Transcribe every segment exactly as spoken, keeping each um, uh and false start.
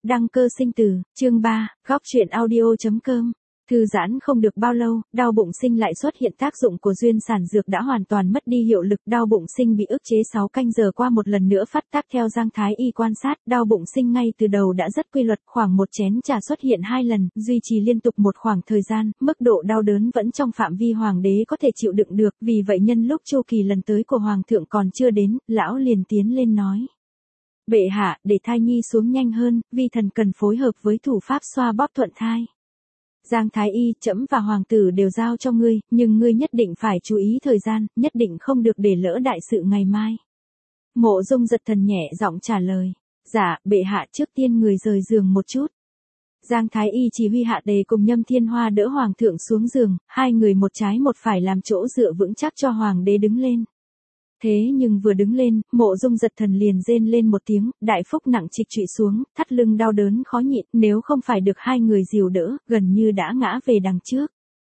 đăng cơ sinh tử, chương ba, góc truyện audio.com. Thư giãn không được bao lâu, đau bụng sinh lại xuất hiện, tác dụng của duyên sản dược đã hoàn toàn mất đi hiệu lực, đau bụng sinh bị ức chế sáu canh giờ qua một lần nữa phát tác. Theo Giang Thái Y quan sát, đau bụng sinh ngay từ đầu đã rất quy luật, khoảng một chén trà xuất hiện hai lần, duy trì liên tục một khoảng thời gian, mức độ đau đớn vẫn trong phạm vi hoàng đế có thể chịu đựng được, vì vậy nhân lúc chu kỳ lần tới của hoàng thượng còn chưa đến, lão liền tiến lên nói: Bệ hạ, để thai nhi xuống nhanh hơn, vi thần cần phối hợp với thủ pháp xoa bóp thuận thai. Giang Thái Y, trẫm và hoàng tử đều giao cho ngươi, nhưng ngươi nhất định phải chú ý thời gian, nhất định không được để lỡ đại sự ngày mai. Mộ Dung giật thần nhẹ giọng trả lời: Dạ, bệ hạ, trước tiên người rời giường một chút. Giang Thái Y chỉ huy hạ tề cùng Nhâm Thiên Hoa đỡ hoàng thượng xuống giường, hai người một trái một phải làm chỗ dựa vững chắc cho hoàng đế đứng lên. Thế nhưng vừa đứng lên, Mộ Dung giật thần liền rên lên một tiếng, đại phúc nặng trịch trụy xuống, thắt lưng đau đớn khó nhịn, nếu không phải được hai người dìu đỡ, gần như đã ngã về đằng trước.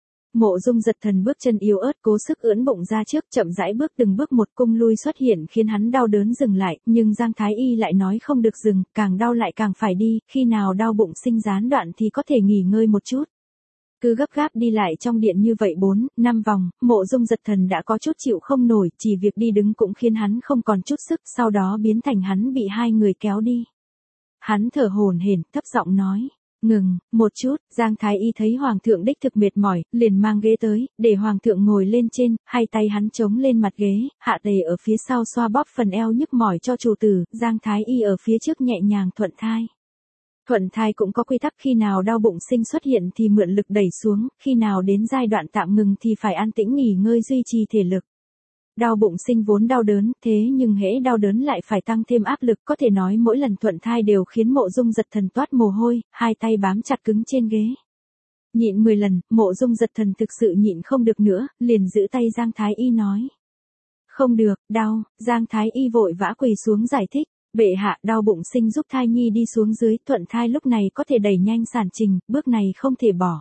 Mộ Dung giật thần bước chân yếu ớt cố sức ưỡn bụng ra trước, chậm rãi bước từng bước một, cung lui xuất hiện khiến hắn đau đớn dừng lại, nhưng Giang Thái Y lại nói không được dừng, càng đau lại càng phải đi, khi nào đau bụng sinh gián đoạn thì có thể nghỉ ngơi một chút. Cứ gấp gáp đi lại trong điện như vậy bốn, năm vòng, Mộ Dung giật thần đã có chút chịu không nổi, chỉ việc đi đứng cũng khiến hắn không còn chút sức, sau đó biến thành hắn bị hai người kéo đi. Hắn thở hổn hển, thấp giọng nói: Ngừng, một chút. Giang Thái Y thấy hoàng thượng đích thực mệt mỏi, liền mang ghế tới, để hoàng thượng ngồi lên trên, hai tay hắn chống lên mặt ghế, hạ tề ở phía sau xoa bóp phần eo nhức mỏi cho chủ tử, Giang Thái Y ở phía trước nhẹ nhàng thuận thai. Thuận thai cũng có quy tắc, khi nào đau bụng sinh xuất hiện thì mượn lực đẩy xuống, khi nào đến giai đoạn tạm ngừng thì phải an tĩnh nghỉ ngơi duy trì thể lực. Đau bụng sinh vốn đau đớn, thế nhưng hễ đau đớn lại phải tăng thêm áp lực, có thể nói mỗi lần thuận thai đều khiến Mộ Dung giật thần toát mồ hôi, hai tay bám chặt cứng trên ghế. Nhịn mười lần, Mộ Dung giật thần thực sự nhịn không được nữa, liền giữ tay Giang Thái Y nói: Không được, đau. Giang Thái Y vội vã quỳ xuống giải thích: Bệ hạ, đau bụng sinh giúp thai nhi đi xuống dưới, thuận thai lúc này có thể đẩy nhanh sản trình, bước này không thể bỏ.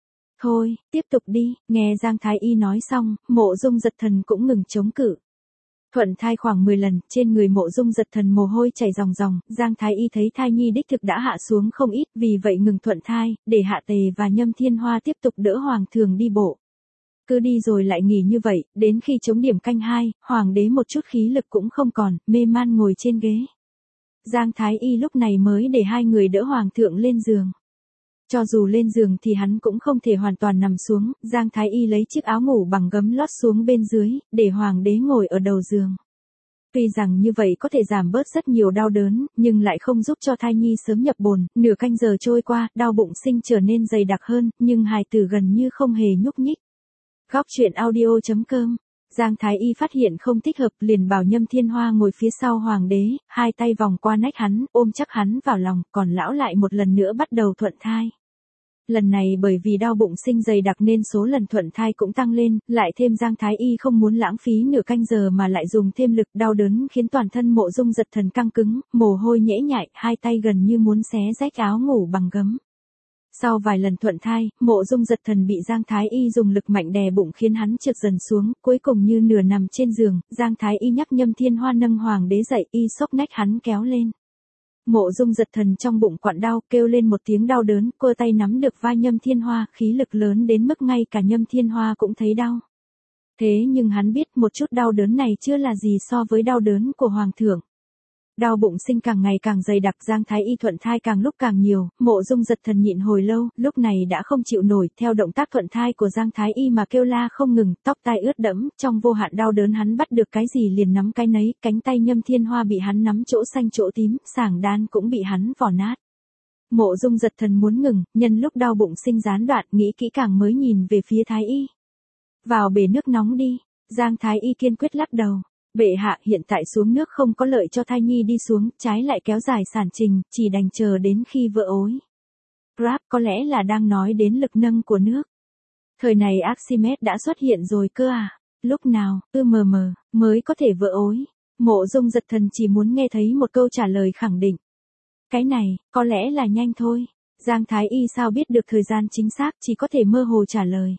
Thôi, tiếp tục đi. Nghe Giang Thái Y nói xong, Mộ Dung giật thần cũng ngừng chống cự. Thuận thai khoảng mười lần, trên người Mộ Dung giật thần mồ hôi chảy ròng ròng, Giang Thái Y thấy thai nhi đích thực đã hạ xuống không ít, vì vậy ngừng thuận thai, để hạ tề và Nhâm Thiên Hoa tiếp tục đỡ hoàng thường đi bộ. Cứ đi rồi lại nghỉ như vậy, đến khi chống điểm canh hai, hoàng đế một chút khí lực cũng không còn, mê man ngồi trên ghế. Giang Thái Y lúc này mới để hai người đỡ hoàng thượng lên giường. Cho dù lên giường thì hắn cũng không thể hoàn toàn nằm xuống, Giang Thái Y lấy chiếc áo ngủ bằng gấm lót xuống bên dưới, để hoàng đế ngồi ở đầu giường. Tuy rằng như vậy có thể giảm bớt rất nhiều đau đớn, nhưng lại không giúp cho thai nhi sớm nhập bồn, nửa canh giờ trôi qua, đau bụng sinh trở nên dày đặc hơn, nhưng hài tử gần như không hề nhúc nhích. Góc truyện audio.com. Giang Thái Y phát hiện không thích hợp, liền bảo Nhâm Thiên Hoa ngồi phía sau hoàng đế, hai tay vòng qua nách hắn, ôm chắc hắn vào lòng, còn lão lại một lần nữa bắt đầu thuận thai. Lần này bởi vì đau bụng sinh dày đặc nên số lần thuận thai cũng tăng lên, lại thêm Giang Thái Y không muốn lãng phí nửa canh giờ mà lại dùng thêm lực, đau đớn khiến toàn thân Mộ Dung giật thần căng cứng, mồ hôi nhễ nhại, hai tay gần như muốn xé rách áo ngủ bằng gấm. Sau vài lần thuận thai, Mộ Dung giật thần bị Giang Thái Y dùng lực mạnh đè bụng khiến hắn trượt dần xuống, cuối cùng như nửa nằm trên giường, Giang Thái Y nhắc Nhâm Thiên Hoa nâng hoàng đế dậy, y xốc nách hắn kéo lên. Mộ Dung giật thần trong bụng quặn đau, kêu lên một tiếng đau đớn, cơ tay nắm được vai Nhâm Thiên Hoa, khí lực lớn đến mức ngay cả Nhâm Thiên Hoa cũng thấy đau. Thế nhưng hắn biết một chút đau đớn này chưa là gì so với đau đớn của hoàng thượng. Đau bụng sinh càng ngày càng dày đặc, Giang Thái Y thuận thai càng lúc càng nhiều, Mộ Dung giật thần nhịn hồi lâu, lúc này đã không chịu nổi, theo động tác thuận thai của Giang Thái Y mà kêu la không ngừng, tóc tai ướt đẫm, trong vô hạn đau đớn hắn bắt được cái gì liền nắm cái nấy, cánh tay Nhâm Thiên Hoa bị hắn nắm chỗ xanh chỗ tím, sảng đan cũng bị hắn vò nát. Mộ Dung giật thần muốn ngừng, nhân lúc đau bụng sinh gián đoạn, nghĩ kỹ càng mới nhìn về phía Thái Y. Vào bể nước nóng đi. Giang Thái Y kiên quyết lắc đầu. Bệ hạ, hiện tại xuống nước không có lợi cho thai nhi đi xuống, trái lại kéo dài sản trình, chỉ đành chờ đến khi vỡ ối. Grab có lẽ là đang nói đến lực nâng của nước. Thời này Archimedes đã xuất hiện rồi cơ à? Lúc nào, ư mờ mờ, mới có thể vỡ ối? Mộ Dung giật thần chỉ muốn nghe thấy một câu trả lời khẳng định. Cái này, có lẽ là nhanh thôi. Giang Thái Y sao biết được thời gian chính xác, chỉ có thể mơ hồ trả lời.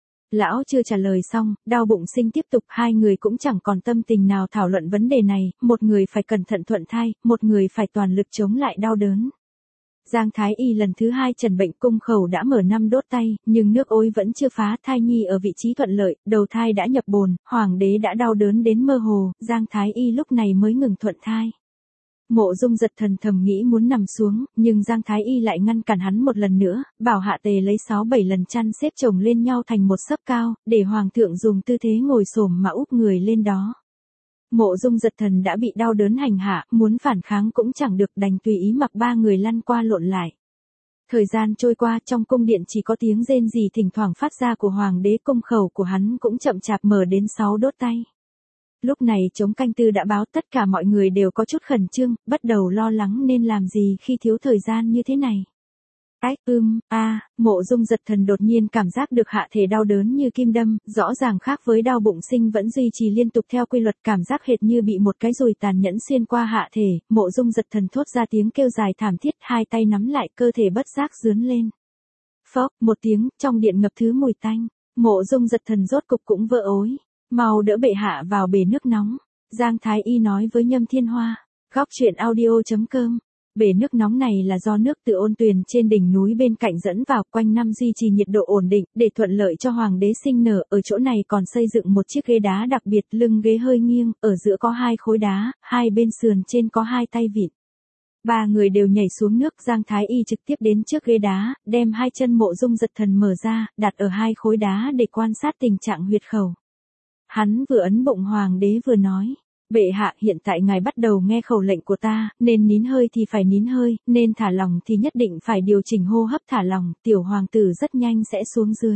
Lão chưa trả lời xong, đau bụng sinh tiếp tục, hai người cũng chẳng còn tâm tình nào thảo luận vấn đề này, một người phải cẩn thận thuận thai, một người phải toàn lực chống lại đau đớn. Giang Thái Y lần thứ hai trần bệnh cung khẩu đã mở năm đốt tay, nhưng nước ối vẫn chưa phá, thai nhi ở vị trí thuận lợi, đầu thai đã nhập bồn, hoàng đế đã đau đớn đến mơ hồ, Giang Thái Y lúc này mới ngừng thuận thai. Mộ Dung Giật Thần thầm nghĩ muốn nằm xuống, nhưng Giang Thái Y lại ngăn cản hắn một lần nữa, bảo Hạ Tề lấy sáu bảy lần chăn xếp chồng lên nhau thành một xấp cao, để hoàng thượng dùng tư thế ngồi xổm mà úp người lên đó. Mộ Dung Giật Thần đã bị đau đớn hành hạ, muốn phản kháng cũng chẳng được, đành tùy ý mặc ba người lăn qua lộn lại. Thời gian trôi qua, trong cung điện chỉ có tiếng rên rỉ thỉnh thoảng phát ra của hoàng đế, cung khẩu của hắn cũng chậm chạp mở đến sáu đốt tay. Lúc này trống canh tư đã báo, tất cả mọi người đều có chút khẩn trương, bắt đầu lo lắng nên làm gì khi thiếu thời gian như thế này. Ách ưm, a, Mộ Dung Giật Thần đột nhiên cảm giác được hạ thể đau đớn như kim đâm, rõ ràng khác với đau bụng sinh vẫn duy trì liên tục theo quy luật, cảm giác hệt như bị một cái dùi tàn nhẫn xuyên qua hạ thể. Mộ Dung Giật Thần thốt ra tiếng kêu dài thảm thiết, hai tay nắm lại, cơ thể bất giác rướn lên. Phốc, một tiếng, trong điện ngập thứ mùi tanh. Mộ Dung Giật Thần rốt cục cũng vỡ ối. Mau đỡ bệ hạ vào bể nước nóng. Giang Thái Y nói với Nhâm Thiên Hoa. Góc truyện audio chấm com. Bể nước nóng này là do nước từ ôn tuyền trên đỉnh núi bên cạnh dẫn vào, quanh năm duy trì nhiệt độ ổn định, để thuận lợi cho hoàng đế sinh nở. Ở chỗ này còn xây dựng một chiếc ghế đá đặc biệt, lưng ghế hơi nghiêng, ở giữa có hai khối đá, hai bên sườn trên có hai tay vịn. Ba người đều nhảy xuống nước, Giang Thái Y trực tiếp đến trước ghế đá, đem hai chân Mộ Dung Giật Thần mở ra, đặt ở hai khối đá để quan sát tình trạng huyệt khẩu. Hắn vừa ấn bụng hoàng đế vừa nói. Bệ hạ, hiện tại ngài bắt đầu nghe khẩu lệnh của ta, nên nín hơi thì phải nín hơi, nên thả lòng thì nhất định phải điều chỉnh hô hấp thả lòng, tiểu hoàng tử rất nhanh sẽ xuống dưới.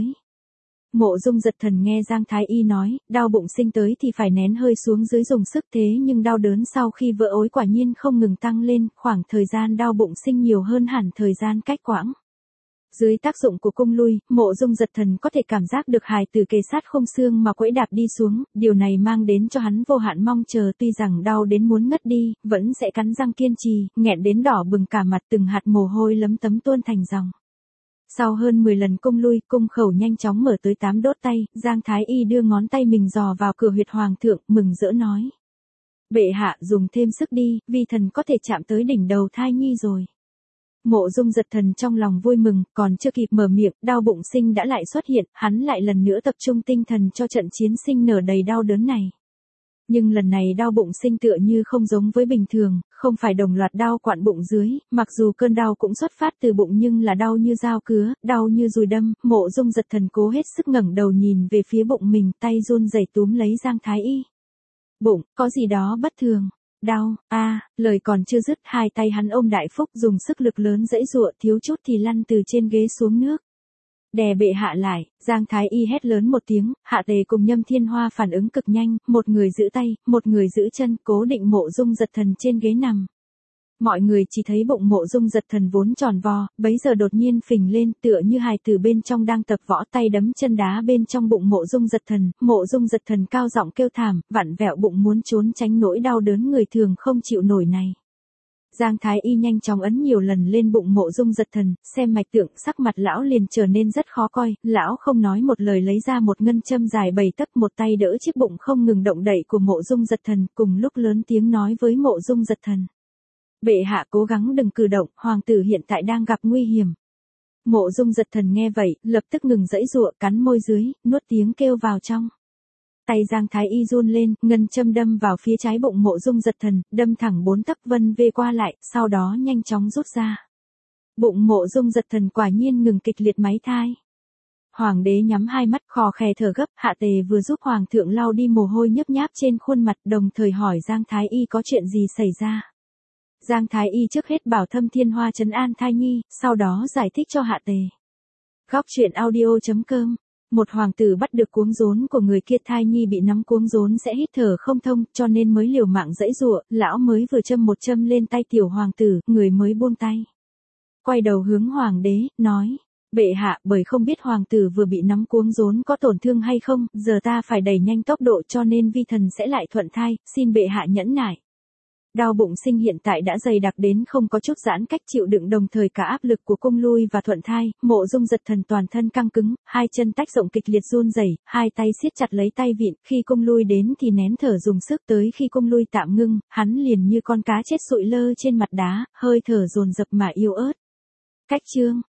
Mộ Dung Giật Thần nghe Giang Thái Y nói, đau bụng sinh tới thì phải nén hơi xuống dưới dùng sức, thế nhưng đau đớn sau khi vỡ ối quả nhiên không ngừng tăng lên, khoảng thời gian đau bụng sinh nhiều hơn hẳn thời gian cách quãng. Dưới tác dụng của cung lui, Mộ Dung Giật Thần có thể cảm giác được hài tử kề sát khung xương mà quẫy đạp đi xuống, điều này mang đến cho hắn vô hạn mong chờ, tuy rằng đau đến muốn ngất đi, vẫn sẽ cắn răng kiên trì, nghẹn đến đỏ bừng cả mặt, từng hạt mồ hôi lấm tấm tuôn thành dòng. Sau hơn mười lần cung lui, cung khẩu nhanh chóng mở tới tám đốt tay, Giang Thái Y đưa ngón tay mình dò vào cửa huyệt hoàng thượng, mừng rỡ nói. Bệ hạ dùng thêm sức đi, vi thần có thể chạm tới đỉnh đầu thai nhi rồi. Mộ Dung Giật Thần trong lòng vui mừng, còn chưa kịp mở miệng, đau bụng sinh đã lại xuất hiện, hắn lại lần nữa tập trung tinh thần cho trận chiến sinh nở đầy đau đớn này. Nhưng lần này đau bụng sinh tựa như không giống với bình thường, không phải đồng loạt đau quặn bụng dưới, mặc dù cơn đau cũng xuất phát từ bụng nhưng là đau như dao cứa, đau như dùi đâm. Mộ Dung Giật Thần cố hết sức ngẩng đầu nhìn về phía bụng mình, tay run rẩy túm lấy Giang Thái Y. Bụng, có gì đó bất thường. Đau, a, à, lời còn chưa dứt, hai tay hắn ôm Đại Phúc dùng sức lực lớn giãy giụa, thiếu chút thì lăn từ trên ghế xuống nước. Đè bệ hạ lại, Giang Thái Y hét lớn một tiếng, Hạ Tề cùng Nhâm Thiên Hoa phản ứng cực nhanh, một người giữ tay, một người giữ chân, cố định Mộ Dung Giật Thần trên ghế nằm. Mọi người chỉ thấy bụng Mộ Dung Giật Thần vốn tròn vo, bấy giờ đột nhiên phình lên, tựa như hài tử bên trong đang tập võ, tay đấm chân đá bên trong bụng Mộ Dung Giật Thần. Mộ Dung Giật Thần cao giọng kêu thảm, vặn vẹo bụng muốn trốn tránh nỗi đau đớn người thường không chịu nổi này. Giang Thái Y nhanh chóng ấn nhiều lần lên bụng Mộ Dung Giật Thần, xem mạch tượng, sắc mặt lão liền trở nên rất khó coi, lão không nói một lời lấy ra một ngân châm dài bảy tấc, một tay đỡ chiếc bụng không ngừng động đậy của Mộ Dung Giật Thần, cùng lúc lớn tiếng nói với Mộ Dung Giật Thần. Bệ hạ cố gắng đừng cử động, hoàng tử hiện tại đang gặp nguy hiểm. Mộ Dung Giật Thần nghe vậy, lập tức ngừng giãy giụa, cắn môi dưới, nuốt tiếng kêu vào trong. Tay Giang Thái Y run lên, ngân châm đâm vào phía trái bụng Mộ Dung Giật Thần, đâm thẳng bốn tấc vân về qua lại, sau đó nhanh chóng rút ra. Bụng Mộ Dung Giật Thần quả nhiên ngừng kịch liệt máy thai. Hoàng đế nhắm hai mắt, khò khè thở gấp, Hạ Tề vừa giúp hoàng thượng lau đi mồ hôi nhấp nháp trên khuôn mặt, đồng thời hỏi Giang Thái Y có chuyện gì xảy ra. Giang Thái Y trước hết bảo Thâm Thiên Hoa trấn an thai nhi, sau đó giải thích cho Hạ Tề. Góc truyện audio chấm com. Một hoàng tử bắt được cuống rốn của người kia, thai nhi bị nắm cuống rốn sẽ hít thở không thông, cho nên mới liều mạng giãy giụa, lão mới vừa châm một châm lên tay tiểu hoàng tử, người mới buông tay. Quay đầu hướng hoàng đế, nói, bệ hạ, bởi không biết hoàng tử vừa bị nắm cuống rốn có tổn thương hay không, giờ ta phải đẩy nhanh tốc độ cho nên vi thần sẽ lại thuận thai, xin bệ hạ nhẫn nại. Đau bụng sinh hiện tại đã dày đặc đến không có chút giãn cách chịu đựng, đồng thời cả áp lực của cung lui và thuận thai. Mộ Dung Giật Thần toàn thân căng cứng, hai chân tách rộng kịch liệt run rẩy, hai tay siết chặt lấy tay vịn, khi cung lui đến thì nén thở dùng sức, tới khi cung lui tạm ngưng, hắn liền như con cá chết sụi lơ trên mặt đá, hơi thở dồn dập mà yếu ớt. Cách chương